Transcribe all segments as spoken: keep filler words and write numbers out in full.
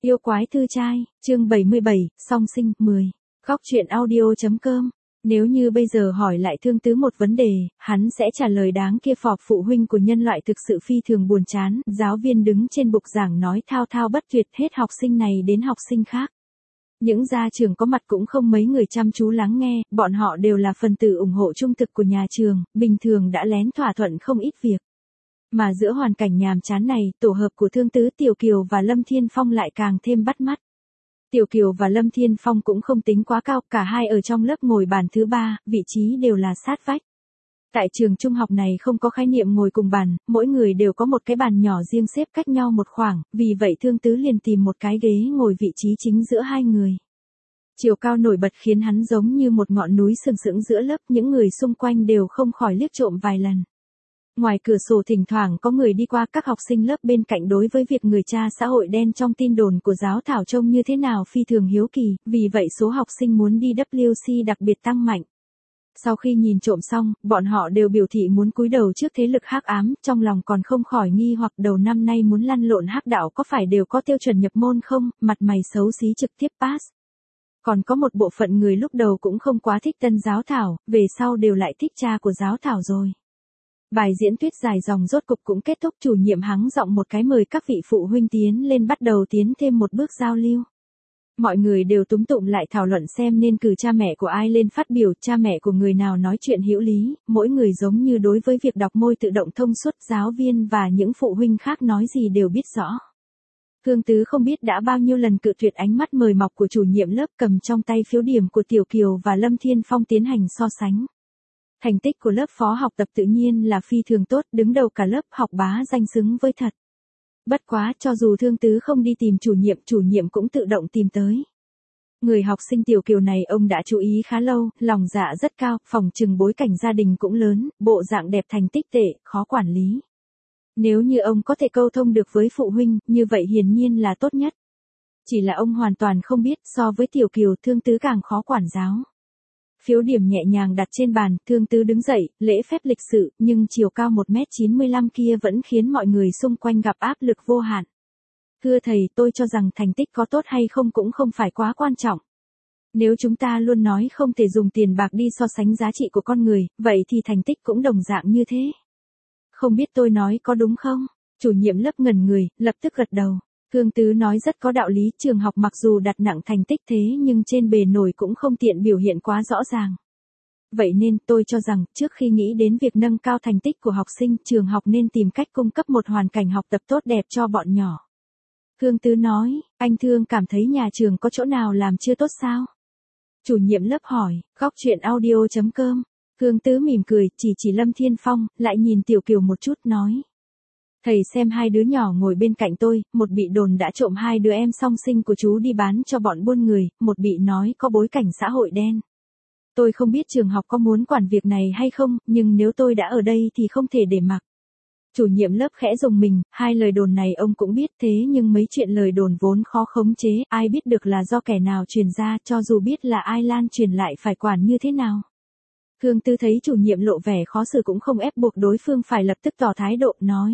Yêu quái thư trai, chương bảy mươi bảy, song sinh, mười. Góc truyện audio.com. Nếu như bây giờ hỏi lại Thương Tứ một vấn đề, hắn sẽ trả lời đáng kia phọp phụ huynh của nhân loại thực sự phi thường buồn chán, giáo viên đứng trên bục giảng nói thao thao bất tuyệt hết học sinh này đến học sinh khác. Những gia trưởng có mặt cũng không mấy người chăm chú lắng nghe, bọn họ đều là phần tử ủng hộ trung thực của nhà trường, bình thường đã lén thỏa thuận không ít việc. Mà giữa hoàn cảnh nhàm chán này, tổ hợp của Thương Tứ, Tiểu Kiều và Lâm Thiên Phong lại càng thêm bắt mắt. Tiểu Kiều và Lâm Thiên Phong cũng không tính quá cao, cả hai ở trong lớp ngồi bàn thứ ba, vị trí đều là sát vách. Tại trường trung học này không có khái niệm ngồi cùng bàn, mỗi người đều có một cái bàn nhỏ riêng xếp cách nhau một khoảng, vì vậy Thương Tứ liền tìm một cái ghế ngồi vị trí chính giữa hai người. Chiều cao nổi bật khiến hắn giống như một ngọn núi sừng sững giữa lớp, những người xung quanh đều không khỏi liếc trộm vài lần. Ngoài cửa sổ thỉnh thoảng có người đi qua, các học sinh lớp bên cạnh đối với việc người cha xã hội đen trong tin đồn của giáo thảo trông như thế nào phi thường hiếu kỳ, vì vậy số học sinh muốn đi vê kép xê đặc biệt tăng mạnh. Sau khi nhìn trộm xong, bọn họ đều biểu thị muốn cúi đầu trước thế lực hắc ám, trong lòng còn không khỏi nghi hoặc đầu năm nay muốn lăn lộn hắc đạo có phải đều có tiêu chuẩn nhập môn không, mặt mày xấu xí trực tiếp pass. Còn có một bộ phận người lúc đầu cũng không quá thích tân giáo thảo, về sau đều lại thích cha của giáo thảo rồi. Bài diễn thuyết dài dòng rốt cục cũng kết thúc, chủ nhiệm hắng giọng một cái mời các vị phụ huynh tiến lên bắt đầu tiến thêm một bước giao lưu. Mọi người đều túm tụm lại thảo luận xem nên cử cha mẹ của ai lên phát biểu, cha mẹ của người nào nói chuyện hữu lý, mỗi người giống như đối với việc đọc môi tự động thông suốt, giáo viên và những phụ huynh khác nói gì đều biết rõ. Thương Tứ không biết đã bao nhiêu lần cự tuyệt ánh mắt mời mọc của chủ nhiệm lớp, cầm trong tay phiếu điểm của Tiểu Kiều và Lâm Thiên Phong tiến hành so sánh. Thành tích của lớp phó học tập tự nhiên là phi thường tốt, đứng đầu cả lớp, học bá danh xứng với thật. Bất quá, cho dù Thương Tứ không đi tìm chủ nhiệm, chủ nhiệm cũng tự động tìm tới. Người học sinh Tiểu Kiều này ông đã chú ý khá lâu, lòng dạ rất cao, phòng trừng bối cảnh gia đình cũng lớn, bộ dạng đẹp, thành tích tệ, khó quản lý. Nếu như ông có thể câu thông được với phụ huynh, như vậy hiển nhiên là tốt nhất. Chỉ là ông hoàn toàn không biết, so với Tiểu Kiều, Thương Tứ càng khó quản giáo. Phiếu điểm nhẹ nhàng đặt trên bàn, Thương Tứ đứng dậy, lễ phép lịch sự, nhưng chiều cao một mét chín mươi lăm kia vẫn khiến mọi người xung quanh gặp áp lực vô hạn. Thưa thầy, tôi cho rằng thành tích có tốt hay không cũng không phải quá quan trọng. Nếu chúng ta luôn nói không thể dùng tiền bạc đi so sánh giá trị của con người, vậy thì thành tích cũng đồng dạng như thế. Không biết tôi nói có đúng không? Chủ nhiệm lớp ngẩn người, lập tức gật đầu. Thương Tứ nói rất có đạo lý, trường học mặc dù đặt nặng thành tích thế nhưng trên bề nổi cũng không tiện biểu hiện quá rõ ràng. Vậy nên tôi cho rằng, trước khi nghĩ đến việc nâng cao thành tích của học sinh, trường học nên tìm cách cung cấp một hoàn cảnh học tập tốt đẹp cho bọn nhỏ. Thương Tứ nói, anh Thương cảm thấy nhà trường có chỗ nào làm chưa tốt sao? Chủ nhiệm lớp hỏi, góc truyện audio.com. Thương Tứ mỉm cười, chỉ chỉ Lâm Thiên Phong, lại nhìn Tiểu Kiều một chút nói. Thầy xem hai đứa nhỏ ngồi bên cạnh tôi, một bị đồn đã trộm hai đứa em song sinh của chú đi bán cho bọn buôn người, một bị nói có bối cảnh xã hội đen. Tôi không biết trường học có muốn quản việc này hay không, nhưng nếu tôi đã ở đây thì không thể để mặc. Chủ nhiệm lớp khẽ rùng mình, hai lời đồn này ông cũng biết, thế nhưng mấy chuyện lời đồn vốn khó khống chế, ai biết được là do kẻ nào truyền ra, cho dù biết là ai lan truyền lại phải quản như thế nào. Thương Tứ thấy chủ nhiệm lộ vẻ khó xử cũng không ép buộc đối phương phải lập tức tỏ thái độ, nói.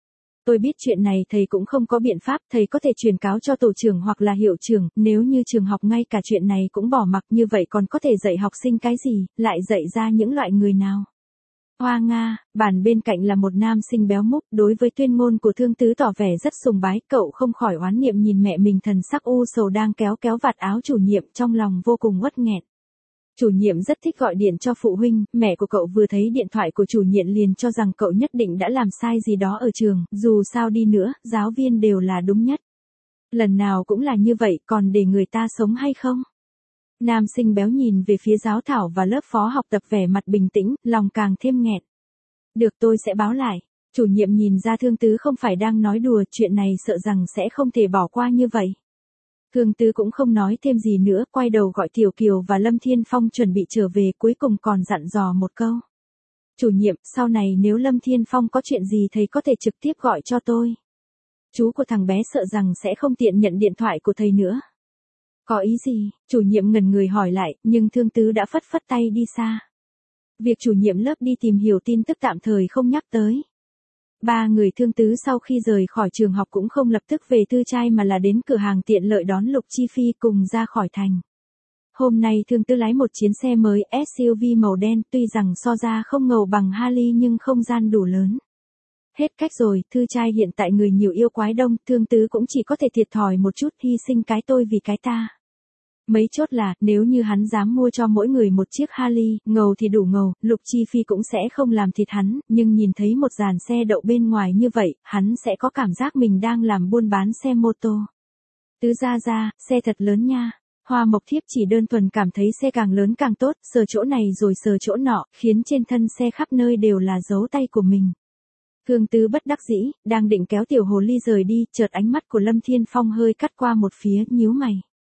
Tôi biết chuyện này thầy cũng không có biện pháp, thầy có thể truyền cáo cho tổ trưởng hoặc là hiệu trưởng, nếu như trường học ngay cả chuyện này cũng bỏ mặc như vậy còn có thể dạy học sinh cái gì, lại dạy ra những loại người nào. Hoa Nga, bàn bên cạnh là một nam sinh béo múc, đối với tuyên ngôn của Thương Tứ tỏ vẻ rất sùng bái, cậu không khỏi oán niệm nhìn mẹ mình thần sắc u sầu đang kéo kéo vạt áo chủ nhiệm, trong lòng vô cùng uất nghẹn. Chủ nhiệm rất thích gọi điện cho phụ huynh, mẹ của cậu vừa thấy điện thoại của chủ nhiệm liền cho rằng cậu nhất định đã làm sai gì đó ở trường, dù sao đi nữa, giáo viên đều là đúng nhất. Lần nào cũng là như vậy, còn để người ta sống hay không? Nam sinh béo nhìn về phía giáo thảo và lớp phó học tập vẻ mặt bình tĩnh, lòng càng thêm nghẹn. Được, tôi sẽ báo lại. Chủ nhiệm nhìn ra Thương Tứ không phải đang nói đùa, chuyện này sợ rằng sẽ không thể bỏ qua như vậy. Thương Tứ cũng không nói thêm gì nữa, quay đầu gọi Tiểu Kiều và Lâm Thiên Phong chuẩn bị trở về, cuối cùng còn dặn dò một câu. Chủ nhiệm, sau này nếu Lâm Thiên Phong có chuyện gì thầy có thể trực tiếp gọi cho tôi. Chú của thằng bé sợ rằng sẽ không tiện nhận điện thoại của thầy nữa. Có ý gì? Chủ nhiệm ngẩn người hỏi lại, nhưng Thương Tứ đã phất phất tay đi xa. Việc chủ nhiệm lớp đi tìm hiểu tin tức tạm thời không nhắc tới. ba người Thương Tứ sau khi rời khỏi trường học cũng không lập tức về tư trai mà là đến cửa hàng tiện lợi đón Lục Chi Phi cùng ra khỏi thành. Hôm nay Thương Tứ lái một chiến xe mới ét u vê màu đen, tuy rằng so ra không ngầu bằng Harley nhưng không gian đủ lớn. Hết cách rồi, thư trai hiện tại người nhiều yêu quái đông, Thương Tứ cũng chỉ có thể thiệt thòi một chút, hy sinh cái tôi vì cái ta. Mấy chốt là, nếu như hắn dám mua cho mỗi người một chiếc Harley, ngầu thì đủ ngầu, Lục Chi Phi cũng sẽ không làm thịt hắn, nhưng nhìn thấy một dàn xe đậu bên ngoài như vậy, hắn sẽ có cảm giác mình đang làm buôn bán xe mô tô. Tứ gia gia, xe thật lớn nha. Hoa Mộc Thiếp chỉ đơn thuần cảm thấy xe càng lớn càng tốt, sờ chỗ này rồi sờ chỗ nọ, khiến trên thân xe khắp nơi đều là dấu tay của mình. Thương Tứ bất đắc dĩ, đang định kéo tiểu hồ ly rời đi, chợt ánh mắt của Lâm Thiên Phong hơi cắt qua một phía, nhíu mày.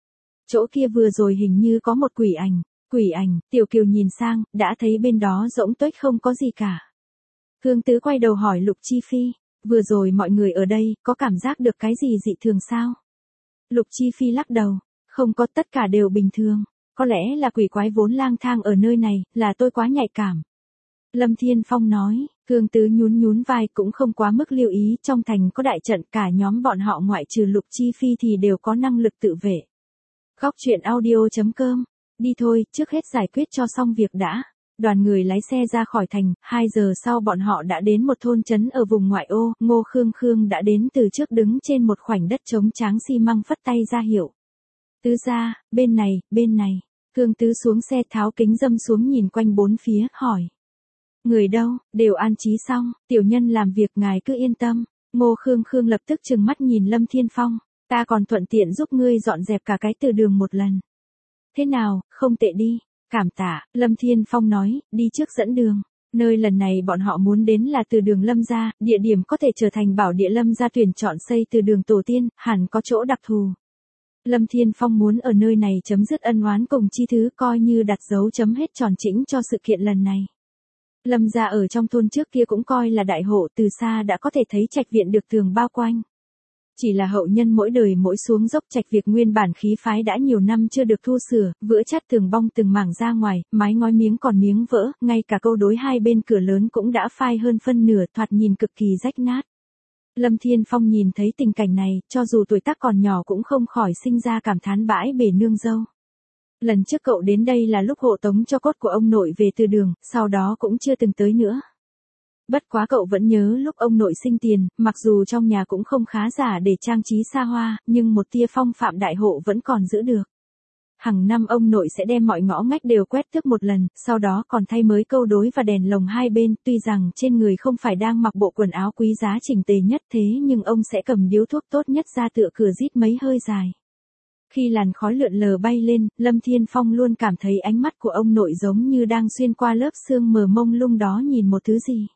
Chỗ kia vừa rồi hình như có một quỷ ảnh, quỷ ảnh, Tiểu Kiều nhìn sang, đã thấy bên đó rỗng tuếch không có gì cả. Thương Tứ quay đầu hỏi Lục Chi Phi, vừa rồi mọi người ở đây, có cảm giác được cái gì dị thường sao? Lục Chi Phi lắc đầu, không có, tất cả đều bình thường, có lẽ là quỷ quái vốn lang thang ở nơi này, là tôi quá nhạy cảm. Lâm Thiên Phong nói, Thương Tứ nhún nhún vai cũng không quá mức lưu ý, trong thành có đại trận, cả nhóm bọn họ ngoại trừ Lục Chi Phi thì đều có năng lực tự vệ. Góc truyện audio chấm com, đi thôi, trước hết giải quyết cho xong việc đã. Đoàn người lái xe ra khỏi thành, hai giờ sau bọn họ đã đến một thôn trấn ở vùng ngoại ô, Ngô Khương Khương đã đến từ trước đứng trên một khoảnh đất trống tráng xi măng phất tay ra hiệu. Tứ gia, bên này, bên này. Thương Tứ xuống xe tháo kính râm xuống nhìn quanh bốn phía, hỏi. Người đâu, đều an trí xong, tiểu nhân làm việc ngài cứ yên tâm. Ngô Khương Khương lập tức trừng mắt nhìn Lâm Thiên Phong, ta còn thuận tiện giúp ngươi dọn dẹp cả cái từ đường một lần. Thế nào, không tệ đi, cảm tạ, Lâm Thiên Phong nói, đi trước dẫn đường. Nơi lần này bọn họ muốn đến là từ đường Lâm gia, địa điểm có thể trở thành bảo địa Lâm gia tuyển chọn xây từ đường tổ tiên, hẳn có chỗ đặc thù. Lâm Thiên Phong muốn ở nơi này chấm dứt ân oán cùng chi thứ, coi như đặt dấu chấm hết tròn chỉnh cho sự kiện lần này. Lâm gia ở trong thôn trước kia cũng coi là đại hộ, từ xa đã có thể thấy trạch viện được tường bao quanh. Chỉ là hậu nhân mỗi đời mỗi xuống dốc, trạch việc nguyên bản khí phái đã nhiều năm chưa được thu sửa, vữa chát tường bong từng mảng ra ngoài, mái ngói miếng còn miếng vỡ, ngay cả câu đối hai bên cửa lớn cũng đã phai hơn phân nửa, thoạt nhìn cực kỳ rách nát. Lâm Thiên Phong nhìn thấy tình cảnh này, cho dù tuổi tác còn nhỏ cũng không khỏi sinh ra cảm thán bãi bể nương dâu. Lần trước cậu đến đây là lúc hộ tống cho cốt của ông nội về từ đường, sau đó cũng chưa từng tới nữa. Bất quá cậu vẫn nhớ lúc ông nội sinh tiền, mặc dù trong nhà cũng không khá giả để trang trí xa hoa, nhưng một tia phong phạm đại hộ vẫn còn giữ được. Hàng năm ông nội sẽ đem mọi ngõ ngách đều quét tước một lần, sau đó còn thay mới câu đối và đèn lồng hai bên, tuy rằng trên người không phải đang mặc bộ quần áo quý giá chỉnh tề nhất thế nhưng ông sẽ cầm điếu thuốc tốt nhất ra tựa cửa rít mấy hơi dài. Khi làn khói lượn lờ bay lên, Lâm Thiên Phong luôn cảm thấy ánh mắt của ông nội giống như đang xuyên qua lớp sương mờ mông lung đó nhìn một thứ gì.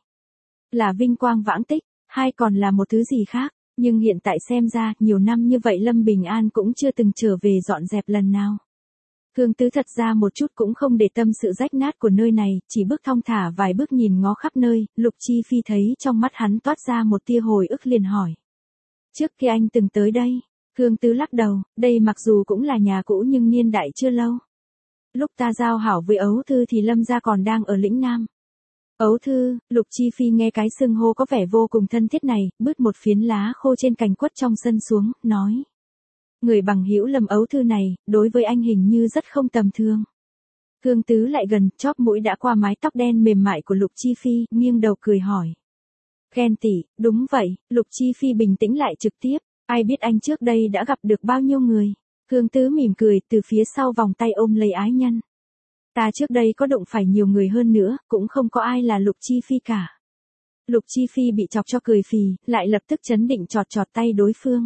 Là vinh quang vãng tích, hay còn là một thứ gì khác, nhưng hiện tại xem ra, nhiều năm như vậy Lâm Bình An cũng chưa từng trở về dọn dẹp lần nào. Thương Tứ thật ra một chút cũng không để tâm sự rách nát của nơi này, chỉ bước thong thả vài bước nhìn ngó khắp nơi, Lục Chi Phi thấy trong mắt hắn toát ra một tia hồi ức liền hỏi. Trước kia anh từng tới đây, Thương Tứ lắc đầu, đây mặc dù cũng là nhà cũ nhưng niên đại chưa lâu. Lúc ta giao hảo với Ấu Thư thì Lâm gia còn đang ở lĩnh Nam. Ấu Thư, Lục Chi Phi nghe cái xưng hô có vẻ vô cùng thân thiết này, bứt một phiến lá khô trên cành quất trong sân xuống, nói. Người bằng hữu Lâm Ấu Thư này, đối với anh hình như rất không tầm thường. Thương Tứ lại gần, chóp mũi đã qua mái tóc đen mềm mại của Lục Chi Phi, nghiêng đầu cười hỏi. Ghen tị, đúng vậy, Lục Chi Phi bình tĩnh lại trực tiếp, ai biết anh trước đây đã gặp được bao nhiêu người. Thương Tứ mỉm cười, từ phía sau vòng tay ôm lấy ái nhân. Ta trước đây có đụng phải nhiều người hơn nữa, cũng không có ai là Lục Chi Phi cả. Lục Chi Phi bị chọc cho cười phì, lại lập tức chấn định chọt chọt tay đối phương.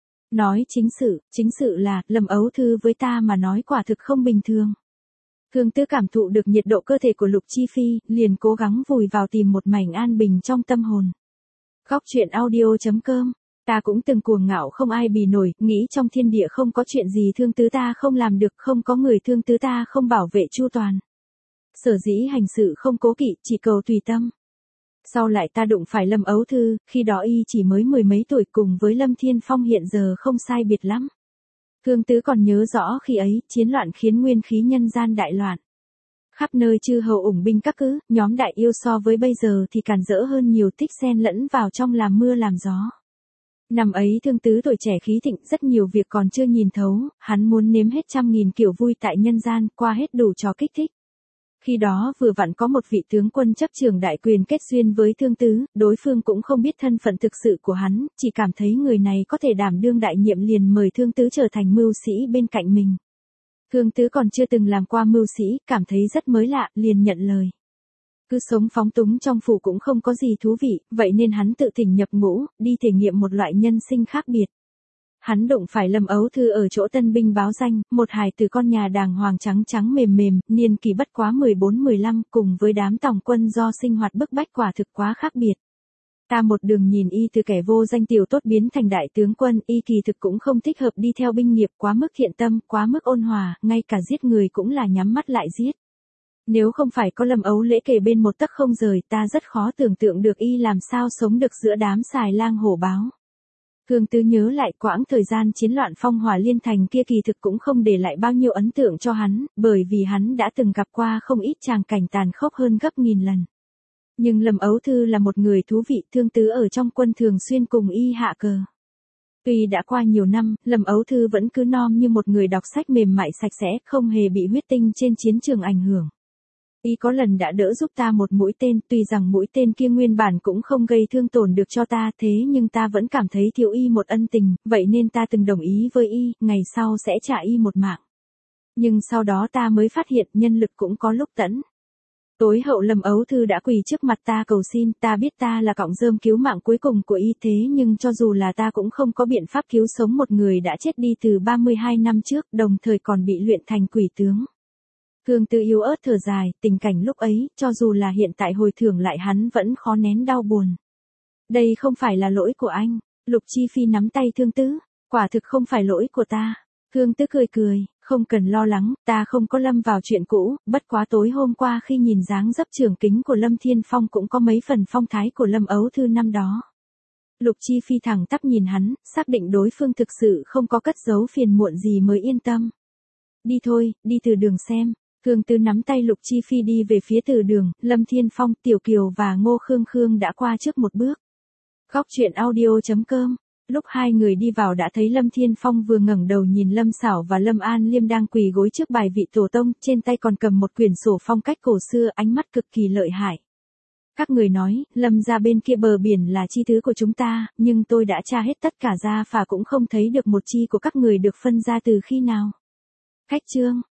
Nói chính sự, chính sự là, Lâm Ấu Thư với ta mà nói quả thực không bình thường. Thương Tứ cảm thụ được nhiệt độ cơ thể của Lục Chi Phi, liền cố gắng vùi vào tìm một mảnh an bình trong tâm hồn. Góc truyện audio chấm com, ta cũng từng cuồng ngạo không ai bì nổi, nghĩ trong thiên địa không có chuyện gì Thương Tứ ta không làm được, không có người Thương Tứ ta không bảo vệ chu toàn. Sở dĩ hành sự không cố kỵ, chỉ cầu tùy tâm. Sau lại ta đụng phải Lâm Ấu Thư, khi đó y chỉ mới mười mấy tuổi, cùng với Lâm Thiên Phong hiện giờ không sai biệt lắm. Thương Tứ còn nhớ rõ khi ấy, chiến loạn khiến nguyên khí nhân gian đại loạn. Khắp nơi chư hầu ủng binh các cứ, nhóm đại yêu so với bây giờ thì càn rỡ hơn nhiều, tích xen lẫn vào trong làm mưa làm gió. Năm ấy Thương Tứ tuổi trẻ khí thịnh, rất nhiều việc còn chưa nhìn thấu, hắn muốn nếm hết trăm nghìn kiểu vui tại nhân gian, qua hết đủ trò kích thích. Khi đó vừa vặn có một vị tướng quân chấp trường đại quyền kết duyên với Thương Tứ, đối phương cũng không biết thân phận thực sự của hắn, chỉ cảm thấy người này có thể đảm đương đại nhiệm liền mời Thương Tứ trở thành mưu sĩ bên cạnh mình. Thương Tứ còn chưa từng làm qua mưu sĩ, cảm thấy rất mới lạ, liền nhận lời. Cứ sống phóng túng trong phủ cũng không có gì thú vị, vậy nên hắn tự thỉnh nhập ngũ, đi thể nghiệm một loại nhân sinh khác biệt. Hắn đụng phải Lâm Ấu Thư ở chỗ tân binh báo danh, một hài từ con nhà đàng hoàng trắng trắng mềm mềm, niên kỳ bất quá mười bốn mười lăm, cùng với đám tòng quân do sinh hoạt bức bách quả thực quá khác biệt. Ta một đường nhìn y từ kẻ vô danh tiểu tốt biến thành đại tướng quân, y kỳ thực cũng không thích hợp đi theo binh nghiệp, quá mức thiện tâm, quá mức ôn hòa, ngay cả giết người cũng là nhắm mắt lại giết. Nếu không phải có Lâm Ấu Lễ kề bên một tấc không rời, ta rất khó tưởng tượng được y làm sao sống được giữa đám xài lang hổ báo. Thương Tứ nhớ lại quãng thời gian chiến loạn phong hỏa liên thành kia kỳ thực cũng không để lại bao nhiêu ấn tượng cho hắn, bởi vì hắn đã từng gặp qua không ít tràng cảnh tàn khốc hơn gấp nghìn lần. Nhưng Lâm Ấu Thư là một người thú vị, Thương Tứ ở trong quân thường xuyên cùng y hạ cờ. Tuy đã qua nhiều năm, Lâm Ấu Thư vẫn cứ non như một người đọc sách mềm mại sạch sẽ, không hề bị huyết tinh trên chiến trường ảnh hưởng. Y có lần đã đỡ giúp ta một mũi tên, tuy rằng mũi tên kia nguyên bản cũng không gây thương tổn được cho ta, thế nhưng ta vẫn cảm thấy thiếu y một ân tình, vậy nên ta từng đồng ý với y, ngày sau sẽ trả y một mạng. Nhưng sau đó ta mới phát hiện nhân lực cũng có lúc tẫn. Tối hậu Lâm Ấu Thư đã quỳ trước mặt ta cầu xin, ta biết ta là cọng rơm cứu mạng cuối cùng của y, thế nhưng cho dù là ta cũng không có biện pháp cứu sống một người đã chết đi từ ba mươi hai năm trước, đồng thời còn bị luyện thành quỷ tướng. Thương Tứ yếu ớt thở dài, tình cảnh lúc ấy, cho dù là hiện tại hồi tưởng lại hắn vẫn khó nén đau buồn. Đây không phải là lỗi của anh. Lục Chi Phi nắm tay Thương Tứ, quả thực không phải lỗi của ta. Thương Tứ cười cười, không cần lo lắng, ta không có lâm vào chuyện cũ, bất quá tối hôm qua khi nhìn dáng dấp trưởng kính của Lâm Thiên Phong cũng có mấy phần phong thái của Lâm Ấu Thư năm đó. Lục Chi Phi thẳng tắp nhìn hắn, xác định đối phương thực sự không có cất giấu phiền muộn gì mới yên tâm. Đi thôi, đi từ đường xem. Thương Tứ nắm tay Lục Chi Phi đi về phía từ đường, Lâm Thiên Phong, Tiểu Kiều và Ngô Khương Khương đã qua trước một bước. Góc truyện audio chấm com. Lúc hai người đi vào đã thấy Lâm Thiên Phong vừa ngẩng đầu nhìn Lâm Sảo và Lâm An Liêm đang quỳ gối trước bài vị tổ tông, trên tay còn cầm một quyển sổ phong cách cổ xưa, ánh mắt cực kỳ lợi hại. Các người nói, Lâm ra bên kia bờ biển là chi thứ của chúng ta, nhưng tôi đã tra hết tất cả ra phả cũng không thấy được một chi của các người được phân ra từ khi nào. Khách chương.